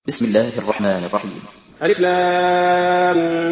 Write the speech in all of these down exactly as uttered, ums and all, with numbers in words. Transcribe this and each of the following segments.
بسم الله الرحمن الرحيم. ألف لام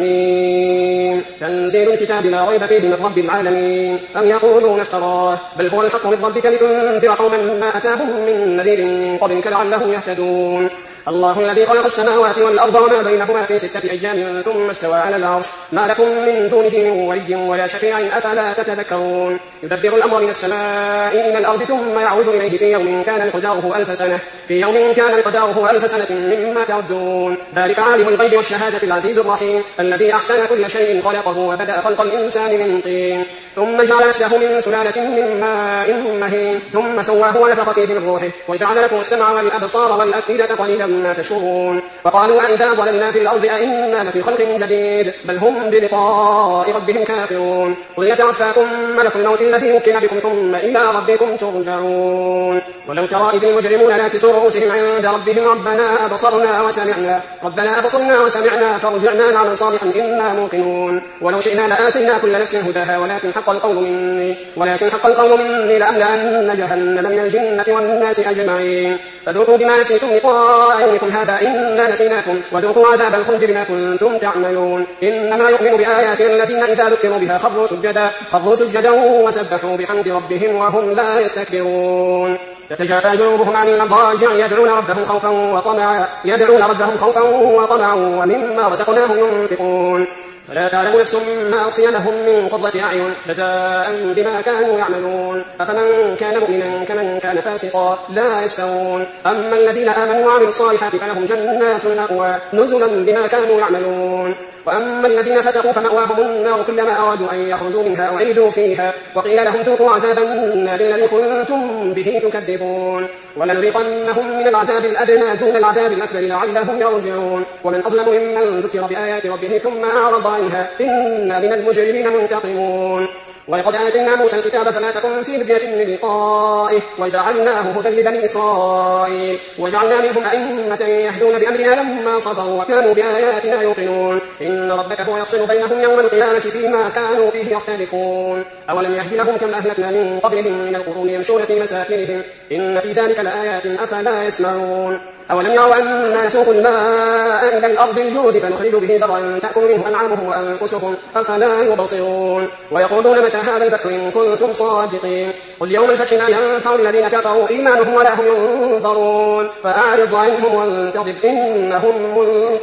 ميم. تنزيل الكتاب لا ريب فيه من رب العالمين. أم يقولون افتراه بل هو الحق من ربك لتنذر قوما ما أتاهم من نذير من قبلك لعلهم يهتدون. الله الذي خلق السماوات والأرض وما بينهما في ستة أيام ثم استوى على العرش ما لكم من دونه من ولي ولا شفيع أفلا تتذكرون. يدبر الأمر من السماء إلى الأرض ثم يعود إليه في يوم كان مقداره ألف سنة في يوم كان مقداره ألف سنة مما تعدون. ذلك عالم الغيب والشهادة العزيز الرحيم الذي أحسن كل شيء خلقه وبدأ خلق الإنسان من طين ثم جعل نسله من سلالة من ماء مهين ثم سواه ونفخ فيه من روحه وجعل لكم السمع والأبصار والأفئدة قليلا ما تشكرون. وقالوا أئذا ضللنا في الأرض أئنا لفي خلق جديد بل هم بلقاء ربهم كافرون. قل يتوفاكم ملك الموت الذي وكل بكم ثم إلى ربكم ترجعون. ولو ترى إذ المجرمون ناكسوا رؤوسهم عند ربهم ربنا أبصرنا وسمعنا ربنا أبصرنا وسمعنا فارجعنا نعمل صالحا إنا موقنون. ولو شئنا لآتينا كل نفس هداها ولكن حق القول مني ولكن حق القول مني لأملأن جهنم من الجنة والناس أجمعين. فذوقوا بما نسيتم لقاء يومكم هذا إنا نسيناكم وذوقوا عذاب الخلد بما كنتم تعملون. إنما يؤمن بآياتنا الذين إذا ذكروا بها خروا سجدا خروا سجدا وسبحوا بحمد ربهم وهم لا يستكبرون. تتجافى جنوبهم عن المضاجع يدعون ربهم خوفا وطمعا يدعون ربهم خوفا وطمعا ومما رزقناهم ينفقون. فلا تعلم نفس ما أخفي لهم من قرة أعين جزاء بما كانوا يعملون. أفمن كان مؤمنا كمن كان فاسقا لا يستوون. أما الذين آمنوا وعملوا الصالحات فلهم جنات المأوى نزلا بما كانوا يعملون. وأما الذين فسقوا فمأواهم النار كلما أرادوا أن يخرجوا منها أعيدوا فيها وقيل لهم ذوقوا عذاب النار الذي كنتم به تكذبون. ولنذيقنهم من العذاب الأدنى دون العذاب الأكبر لعلهم يرجعون. ومن أظلم ممن ذكر بآيات ربه ثم أعرض عنها إنا من المجرمين منتقمون. ولقد آتينا موسى الكتاب فلا تكن في مرية من لقائه وجعلناه هدى لبني إسرائيل وجعلنا منهم أئمة يهدون بأمرنا لما صبروا وكانوا بآياتنا يوقنون. إن ربك هو يفصل بينهم يوم القيامة فيما كانوا فيه يختلفون. أولم يهد لهم كم أهلكنا من قبلهم من القرون يمشون في مساكنهم إن في ذلك لآيات أفلا يسمعون. أولم يروا أنا نسوق الماء إلى الأرض الجوز فنخرج به زرعا تأكل منه أنعامهم وأنفسهم أفلا يبصرون. ويقولون متى هذا الفتح إن كنتم صادقين. قل يوم الفتح لا ينفع الذين كفروا إيمانهم ولا هم ينظرون فأعرض عنهم وانتظر إنهم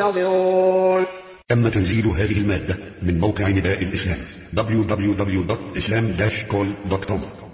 منتظرون. تم تنزيل هذه المادة من موقع نداء الإسلام دبليو دبليو دبليو دوت إسلام داش كول دوت كوم.